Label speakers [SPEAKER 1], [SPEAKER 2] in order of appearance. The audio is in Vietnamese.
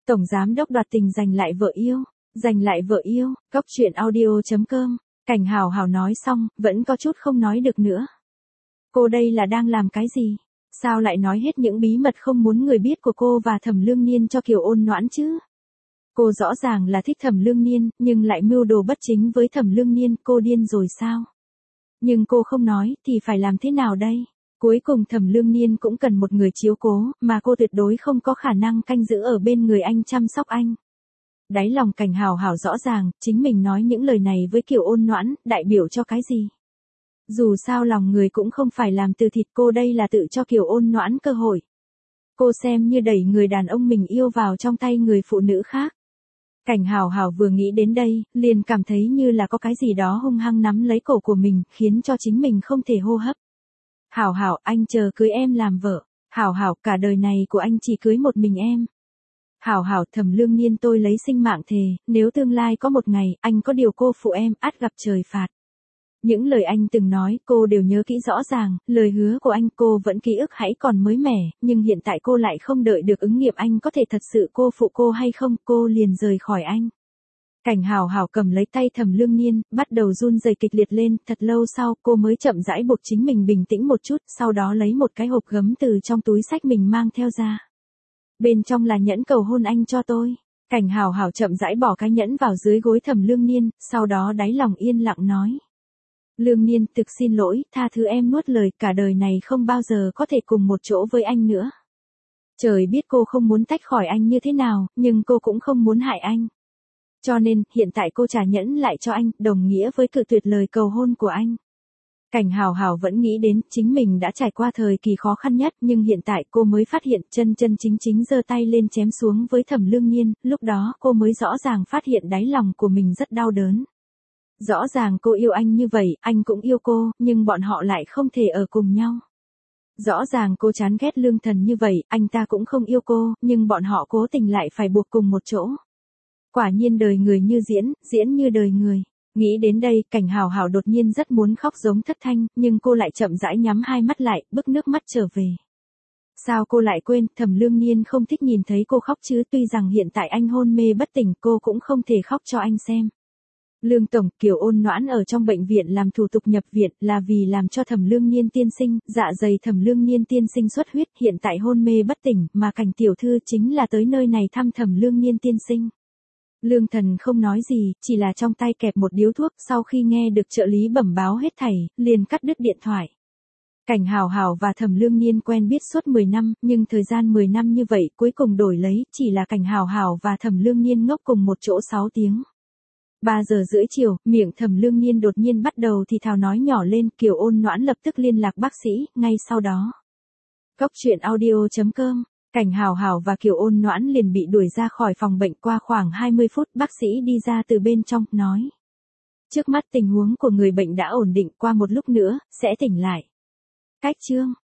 [SPEAKER 1] Tổng giám đốc đoạt tình giành lại vợ yêu. Giành lại vợ yêu, Cóc truyện audio.com. Cảnh Hào Hào nói xong, vẫn có chút không nói được nữa. Cô đây là đang làm cái gì? Sao lại nói hết những bí mật không muốn người biết của cô và Thẩm Lương Niên cho Kiều Ôn Noãn chứ? Cô rõ ràng là thích Thẩm Lương Niên, nhưng lại mưu đồ bất chính với Thẩm Lương Niên, cô điên rồi sao? Nhưng cô không nói, thì phải làm thế nào đây? Cuối cùng Thẩm Lương Niên cũng cần một người chiếu cố, mà cô tuyệt đối không có khả năng canh giữ ở bên người anh chăm sóc anh. Đáy lòng Cảnh Hào Hào rõ ràng, chính mình nói những lời này với Kiều Ôn Noãn, đại biểu cho cái gì? Dù sao lòng người cũng không phải làm từ thịt, cô đây là tự cho Kiều Ôn Noãn cơ hội. Cô xem như đẩy người đàn ông mình yêu vào trong tay người phụ nữ khác. Cảnh Hào Hào vừa nghĩ đến đây, liền cảm thấy như là có cái gì đó hung hăng nắm lấy cổ của mình, khiến cho chính mình không thể hô hấp. Hào Hào, anh chờ cưới em làm vợ. Hào Hào, cả đời này của anh chỉ cưới một mình em. Hào Hào, Thẩm Lương Niên tôi lấy sinh mạng thề, nếu tương lai có một ngày, anh có điều cô phụ em, ắt gặp trời phạt. Những lời anh từng nói, cô đều nhớ kỹ rõ ràng, lời hứa của anh cô vẫn ký ức hãy còn mới mẻ, nhưng hiện tại cô lại không đợi được ứng nghiệm anh có thể thật sự cô phụ cô hay không, cô liền rời khỏi anh. Cảnh Hào Hào cầm lấy tay Thẩm Lương Niên, bắt đầu run rẩy kịch liệt lên, thật lâu sau, cô mới chậm rãi buộc chính mình bình tĩnh một chút, sau đó lấy một cái hộp gấm từ trong túi xách mình mang theo ra. Bên trong là nhẫn cầu hôn anh cho tôi. Cảnh Hào Hào chậm rãi bỏ cái nhẫn vào dưới gối Thẩm Lương Niên, sau đó đáy lòng yên lặng nói. Lương Niên, thực xin lỗi, tha thứ em nuốt lời, cả đời này không bao giờ có thể cùng một chỗ với anh nữa. Trời biết cô không muốn tách khỏi anh như thế nào, nhưng cô cũng không muốn hại anh. Cho nên, hiện tại cô trả nhẫn lại cho anh, đồng nghĩa với cự tuyệt lời cầu hôn của anh. Cảnh Hào Hào vẫn nghĩ đến, chính mình đã trải qua thời kỳ khó khăn nhất, nhưng hiện tại cô mới phát hiện, chân chính giơ tay lên chém xuống với Thẩm Lương Niên, lúc đó cô mới rõ ràng phát hiện đáy lòng của mình rất đau đớn. Rõ ràng cô yêu anh như vậy, anh cũng yêu cô, nhưng bọn họ lại không thể ở cùng nhau. Rõ ràng cô chán ghét Lương Thần như vậy, anh ta cũng không yêu cô, nhưng bọn họ cố tình lại phải buộc cùng một chỗ. Quả nhiên đời người như diễn, diễn như đời người. Nghĩ đến đây, Cảnh Hào Hào đột nhiên rất muốn khóc giống thất thanh, nhưng cô lại chậm rãi nhắm hai mắt lại, bức nước mắt trở về. Sao cô lại quên, Thẩm Lương Niên không thích nhìn thấy cô khóc chứ, tuy rằng hiện tại anh hôn mê bất tỉnh, cô cũng không thể khóc cho anh xem. Lương Tổng, Kiều Ôn Noãn ở trong bệnh viện làm thủ tục nhập viện là vì làm cho Thẩm Lương Niên tiên sinh, dạ dày Thẩm Lương Niên tiên sinh xuất huyết, hiện tại hôn mê bất tỉnh, mà Cảnh tiểu thư chính là tới nơi này thăm Thẩm Lương Niên tiên sinh. Lương Thần không nói gì, chỉ là trong tay kẹp một điếu thuốc, sau khi nghe được trợ lý bẩm báo hết thảy, liền cắt đứt điện thoại. Cảnh Hào Hào và Thẩm Lương Niên quen biết suốt 10 năm, nhưng thời gian 10 năm như vậy cuối cùng đổi lấy, chỉ là Cảnh Hào Hào và Thẩm Lương Niên ngốc cùng một chỗ 6 tiếng. 3 giờ rưỡi chiều, miệng Thẩm Lương Niên đột nhiên bắt đầu thì thào nói nhỏ lên, Kiều Ôn Noãn lập tức liên lạc bác sĩ, ngay sau đó. Cóc truyện audio.com. Cảnh Hào Hào và Kiều Ôn Noãn liền bị đuổi ra khỏi phòng bệnh, qua khoảng 20 phút, bác sĩ đi ra từ bên trong, nói. Trước mắt tình huống của người bệnh đã ổn định, qua một lúc nữa, sẽ tỉnh lại. Cách chương.